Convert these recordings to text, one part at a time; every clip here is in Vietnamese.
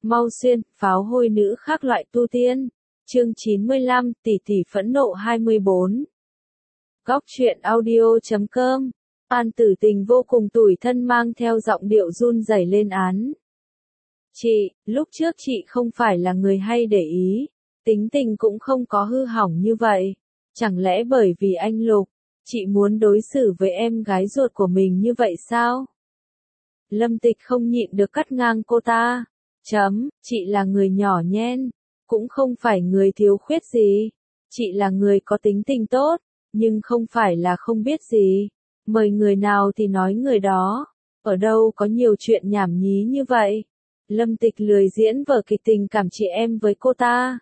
Mau xuyên, pháo hôi nữ khác loại tu tiên. Chương 95, tỷ tỷ phẫn nộ 24. Góc truyện audio.com. An Tử Tình vô cùng tủi thân mang theo giọng điệu run rẩy lên án. Chị, lúc trước chị không phải là người hay để ý, tính tình cũng không có hư hỏng như vậy. Chẳng lẽ bởi vì anh Lục, chị muốn đối xử với em gái ruột của mình như vậy sao? Lâm Tịch không nhịn được cắt ngang cô ta. Chị là người nhỏ nhen, cũng không phải người thiếu khuyết gì. Chị là người có tính tình tốt, nhưng không phải là không biết gì. Mời người nào thì nói người đó. Ở đâu có nhiều chuyện nhảm nhí như vậy. Lâm Tịch lười diễn vở kịch tình cảm chị em với cô ta.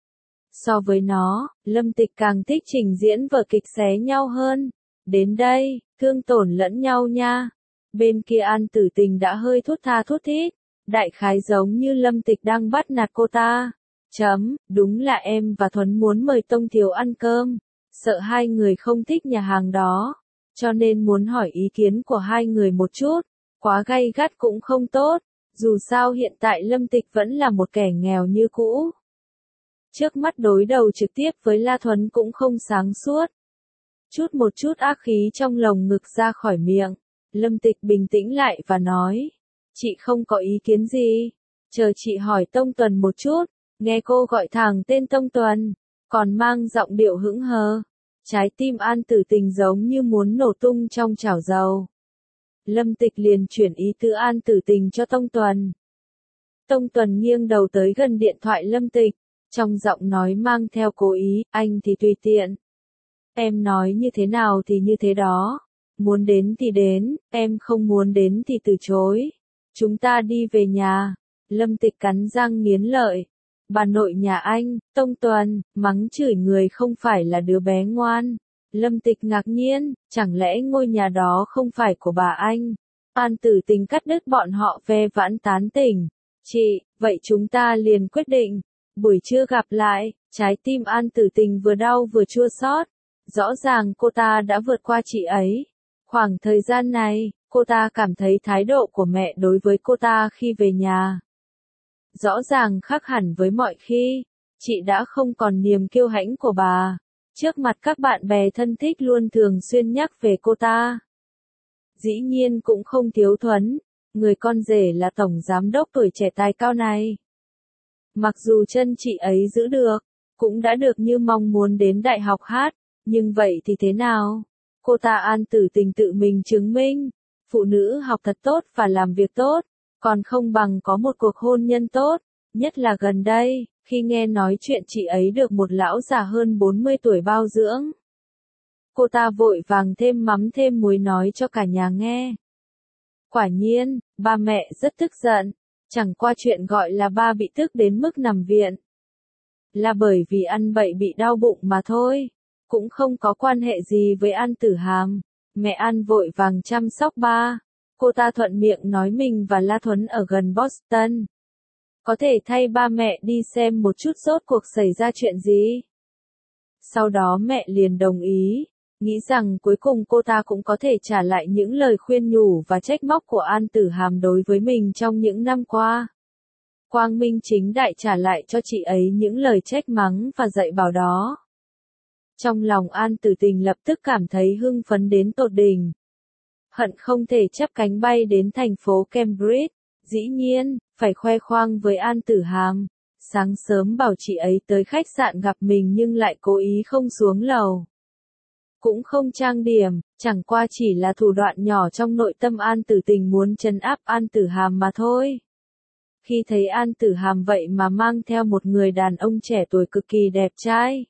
So với nó, Lâm Tịch càng thích trình diễn vở kịch xé nhau hơn. Đến đây, thương tổn lẫn nhau nha. Bên kia An Tử Tình đã hơi thút tha thút thít. Đại khái giống như Lâm Tịch đang bắt nạt cô ta. Đúng là em và Thuấn muốn mời Tông Thiếu ăn cơm. Sợ hai người không thích nhà hàng đó. Cho nên muốn hỏi ý kiến của hai người một chút. Quá gay gắt cũng không tốt. Dù sao hiện tại Lâm Tịch vẫn là một kẻ nghèo như cũ. Trước mắt đối đầu trực tiếp với La Thuấn cũng không sáng suốt. Một chút ác khí trong lồng ngực ra khỏi miệng. Lâm Tịch bình tĩnh lại và nói. Chị không có ý kiến gì. Chờ chị hỏi Tông Tuần một chút. Nghe cô gọi thẳng tên Tông Tuần. Còn mang giọng điệu hững hờ. Trái tim An Tử Tình giống như muốn nổ tung trong chảo dầu. Lâm Tịch liền chuyển ý tứ An Tử Tình cho Tông Tuần. Tông Tuần nghiêng đầu tới gần điện thoại Lâm Tịch. Trong giọng nói mang theo cố ý, anh thì tùy tiện. Em nói như thế nào thì như thế đó. Muốn đến thì đến, em không muốn đến thì từ chối. Chúng ta đi về nhà. Lâm Tịch cắn răng nghiến lợi. Bà nội nhà anh, Tông Tuần, mắng chửi người không phải là đứa bé ngoan. Lâm Tịch ngạc nhiên, chẳng lẽ ngôi nhà đó không phải của bà anh? An Tử Tình cắt đứt bọn họ ve vãn tán tỉnh. Chị, vậy chúng ta liền quyết định. Buổi trưa gặp lại, trái tim An Tử Tình vừa đau vừa chua xót. Rõ ràng cô ta đã vượt qua chị ấy. Khoảng thời gian này, cô ta cảm thấy thái độ của mẹ đối với cô ta khi về nhà. Rõ ràng khác hẳn với mọi khi. Chị đã không còn niềm kiêu hãnh của bà. Trước mặt các bạn bè thân thích luôn thường xuyên nhắc về cô ta. Dĩ nhiên cũng không thiếu Thuấn. Người con rể là tổng giám đốc tuổi trẻ tài cao này. Mặc dù chân chị ấy giữ được, cũng đã được như mong muốn đến đại học hát, nhưng vậy thì thế nào? Cô ta An Tử Tình tự mình chứng minh, phụ nữ học thật tốt và làm việc tốt, còn không bằng có một cuộc hôn nhân tốt, nhất là gần đây, khi nghe nói chuyện chị ấy được một lão già hơn 40 tuổi bao dưỡng. Cô ta vội vàng thêm mắm thêm muối nói cho cả nhà nghe. Quả nhiên, ba mẹ rất tức giận. Chẳng qua chuyện gọi là ba bị tức đến mức nằm viện. Là bởi vì ăn bậy bị đau bụng mà thôi. Cũng không có quan hệ gì với An Tử Hàm. Mẹ An vội vàng chăm sóc ba. Cô ta thuận miệng nói mình và La Thuấn ở gần Boston. Có thể thay ba mẹ đi xem một chút rốt cuộc xảy ra chuyện gì. Sau đó mẹ liền đồng ý. Nghĩ rằng cuối cùng cô ta cũng có thể trả lại những lời khuyên nhủ và trách móc của An Tử Hàm đối với mình trong những năm qua. Quang minh chính đại trả lại cho chị ấy những lời trách mắng và dạy bảo đó. Trong lòng An Tử Tình lập tức cảm thấy hưng phấn đến tột đỉnh. Hận không thể chắp cánh bay đến thành phố Cambridge. Dĩ nhiên, phải khoe khoang với An Tử Hàm. Sáng sớm bảo chị ấy tới khách sạn gặp mình nhưng lại cố ý không xuống lầu. Cũng không trang điểm, chẳng qua chỉ là thủ đoạn nhỏ trong nội tâm An Tử Tình muốn trấn áp An Tử Hàm mà thôi. Khi thấy An Tử Hàm vậy mà mang theo một người đàn ông trẻ tuổi cực kỳ đẹp trai.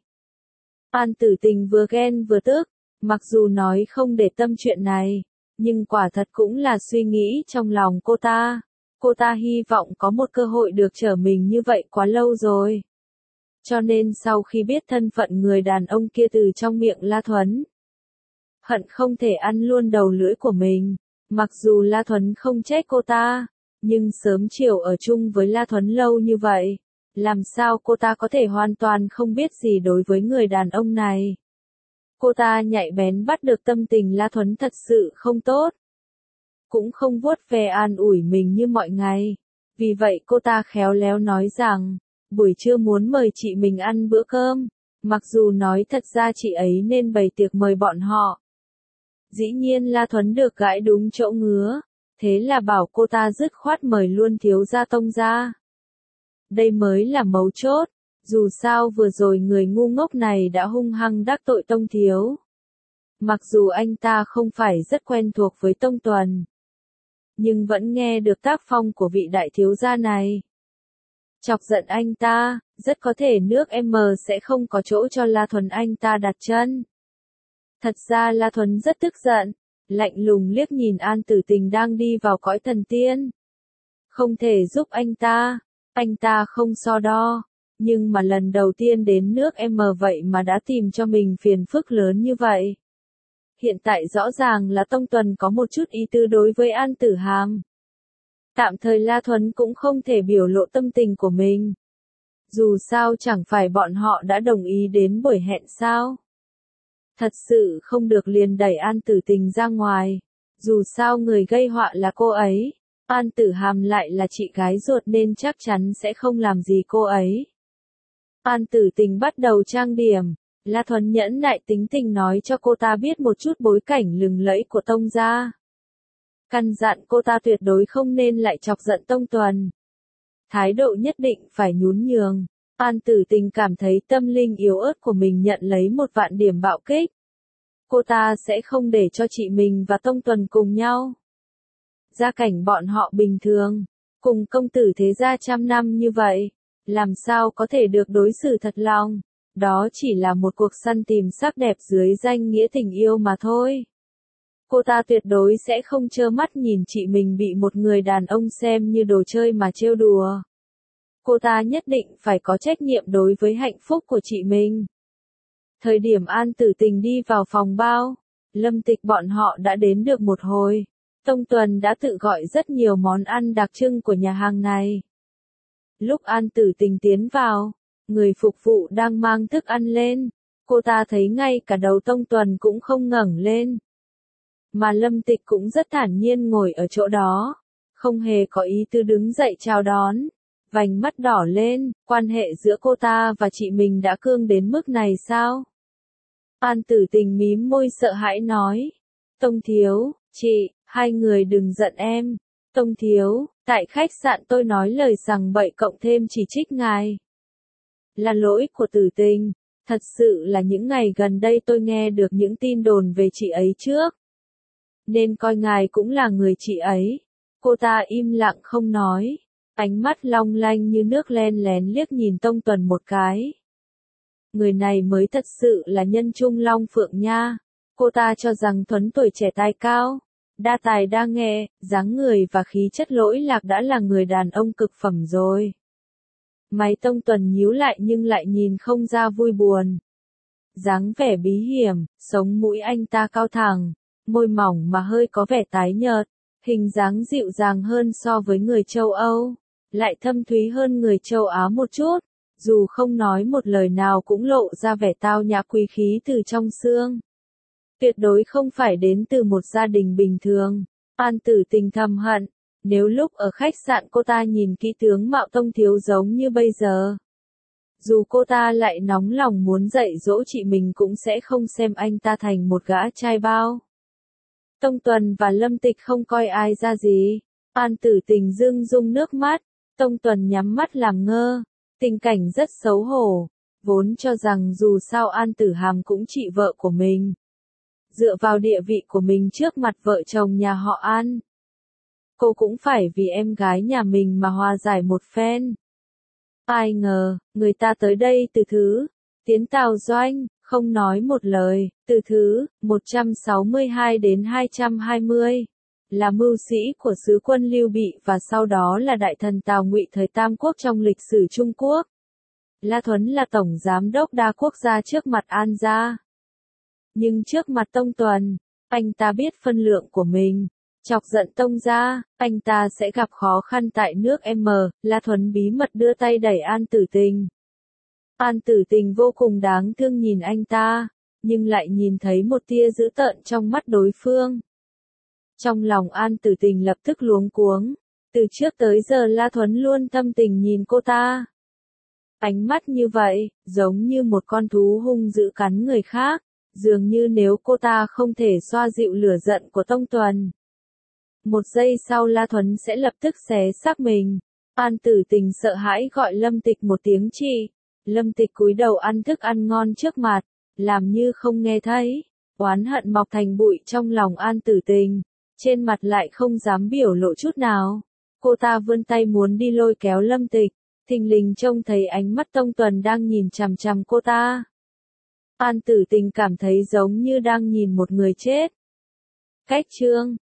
An Tử Tình vừa ghen vừa tức, mặc dù nói không để tâm chuyện này, nhưng quả thật cũng là suy nghĩ trong lòng cô ta. Cô ta hy vọng có một cơ hội được trở mình như vậy quá lâu rồi. Cho nên sau khi biết thân phận người đàn ông kia từ trong miệng La Thuấn, hận không thể ăn luôn đầu lưỡi của mình. Mặc dù La Thuấn không trách cô ta, nhưng sớm chiều ở chung với La Thuấn lâu như vậy, làm sao cô ta có thể hoàn toàn không biết gì đối với người đàn ông này. Cô ta nhạy bén bắt được tâm tình La Thuấn thật sự không tốt. Cũng không vuốt ve an ủi mình như mọi ngày. Vì vậy cô ta khéo léo nói rằng, buổi trưa muốn mời chị mình ăn bữa cơm, mặc dù nói thật ra chị ấy nên bày tiệc mời bọn họ. Dĩ nhiên La Thuấn được gãi đúng chỗ ngứa, thế là bảo cô ta dứt khoát mời luôn thiếu gia Tông ra. Đây mới là mấu chốt, dù sao vừa rồi người ngu ngốc này đã hung hăng đắc tội Tông thiếu. Mặc dù anh ta không phải rất quen thuộc với Tông Tuần, nhưng vẫn nghe được tác phong của vị đại thiếu gia này. Chọc giận anh ta, rất có thể nước M sẽ không có chỗ cho La Thuần anh ta đặt chân. Thật ra La Thuần rất tức giận, lạnh lùng liếc nhìn An Tử Tình đang đi vào cõi thần tiên. Không thể giúp anh ta không so đo, nhưng mà lần đầu tiên đến nước M vậy mà đã tìm cho mình phiền phức lớn như vậy. Hiện tại rõ ràng là Tông Tuần có một chút ý tư đối với An Tử Hàm. Tạm thời La Thuần cũng không thể biểu lộ tâm tình của mình. Dù sao chẳng phải bọn họ đã đồng ý đến buổi hẹn sao. Thật sự không được liền đẩy An Tử Tình ra ngoài. Dù sao người gây họa là cô ấy. An Tử Hàm lại là chị gái ruột nên chắc chắn sẽ không làm gì cô ấy. An Tử Tình bắt đầu trang điểm. La Thuần nhẫn nại tính tình nói cho cô ta biết một chút bối cảnh lừng lẫy của Tông gia. Căn dặn cô ta tuyệt đối không nên lại chọc giận Tông Tuần. Thái độ nhất định phải nhún nhường. An Tử Tình cảm thấy tâm linh yếu ớt của mình nhận lấy 1.000 điểm bạo kích. Cô ta sẽ không để cho chị mình và Tông Tuần cùng nhau. Gia cảnh bọn họ bình thường, cùng công tử thế gia trăm năm như vậy, làm sao có thể được đối xử thật lòng. Đó chỉ là một cuộc săn tìm sắc đẹp dưới danh nghĩa tình yêu mà thôi. Cô ta tuyệt đối sẽ không trơ mắt nhìn chị mình bị một người đàn ông xem như đồ chơi mà trêu đùa. Cô ta nhất định phải có trách nhiệm đối với hạnh phúc của chị mình. Thời điểm An Tử Tình đi vào phòng bao, Lâm Tịch bọn họ đã đến được một hồi. Tông Tuần đã tự gọi rất nhiều món ăn đặc trưng của nhà hàng này. Lúc An Tử Tình tiến vào, người phục vụ đang mang thức ăn lên. Cô ta thấy ngay cả đầu Tông Tuần cũng không ngẩng lên. Mà Lâm Tịch cũng rất thản nhiên ngồi ở chỗ đó, không hề có ý tư đứng dậy chào đón. Vành mắt đỏ lên, quan hệ giữa cô ta và chị mình đã cương đến mức này sao? An Tử Tình mím môi sợ hãi nói. Tông thiếu, chị, hai người đừng giận em. Tông thiếu, tại khách sạn tôi nói lời sằng bậy cộng thêm chỉ trích ngài. Là lỗi của Tử Tình, thật sự là những ngày gần đây tôi nghe được những tin đồn về chị ấy trước. Nên coi ngài cũng là người chị ấy. Cô ta im lặng không nói. Ánh mắt long lanh như nước len lén liếc nhìn Tông Tuần một cái. Người này mới thật sự là nhân trung long phượng nha. Cô ta cho rằng Thuấn tuổi trẻ tài cao, đa tài đa nghệ, dáng người và khí chất lỗi lạc đã là người đàn ông cực phẩm rồi. Mày Tông Tuần nhíu lại nhưng lại nhìn không ra vui buồn. Dáng vẻ bí hiểm, sống mũi anh ta cao thẳng, môi mỏng mà hơi có vẻ tái nhợt, hình dáng dịu dàng hơn so với người châu Âu, lại thâm thúy hơn người châu Á một chút, dù không nói một lời nào cũng lộ ra vẻ tao nhã quý khí từ trong xương. Tuyệt đối không phải đến từ một gia đình bình thường. An Tử Tình thầm hận, nếu lúc ở khách sạn cô ta nhìn kỹ tướng mạo Tông thiếu giống như bây giờ. Dù cô ta lại nóng lòng muốn dạy dỗ chị mình cũng sẽ không xem anh ta thành một gã trai bao. Tông Tuần và Lâm Tịch không coi ai ra gì. An Tử Tình rưng rưng nước mắt. Tông Tuần nhắm mắt làm ngơ. Tình cảnh rất xấu hổ. Vốn cho rằng dù sao An Tử Hàm cũng chị vợ của mình. Dựa vào địa vị của mình trước mặt vợ chồng nhà họ An. Cô cũng phải vì em gái nhà mình mà hòa giải một phen. Ai ngờ, người ta tới đây từ thứ. Tiến Tào Doanh, không nói một lời, từ thứ 162 đến 220. Là mưu sĩ của sứ quân Lưu Bị và sau đó là đại thần Tào Ngụy thời Tam Quốc trong lịch sử Trung Quốc. La Thuấn là tổng giám đốc đa quốc gia trước mặt An gia. Nhưng trước mặt Tông Tuần, anh ta biết phân lượng của mình. Chọc giận Tông gia, anh ta sẽ gặp khó khăn tại nước M. La Thuấn bí mật đưa tay đẩy An Tử Tình. An Tử Tình vô cùng đáng thương nhìn anh ta, nhưng lại nhìn thấy một tia dữ tợn trong mắt đối phương. Trong lòng An Tử Tình lập tức luống cuống, Từ trước tới giờ La Thuấn luôn tâm tình nhìn cô ta. Ánh mắt như vậy, giống như một con thú hung dữ cắn người khác, dường như nếu cô ta không thể xoa dịu lửa giận của Tông Tuần. Một giây sau La Thuấn sẽ lập tức xé xác mình. An Tử Tình sợ hãi gọi Lâm Tịch một tiếng chị. Lâm Tịch cúi đầu ăn thức ăn ngon trước mặt, làm như không nghe thấy. Oán hận mọc thành bụi trong lòng An Tử Tình, trên mặt lại không dám biểu lộ chút nào. Cô ta vươn tay muốn đi lôi kéo Lâm Tịch, thình lình trông thấy ánh mắt Tông Tuần đang nhìn chằm chằm cô ta. An Tử Tình cảm thấy giống như đang nhìn một người chết. Cách chương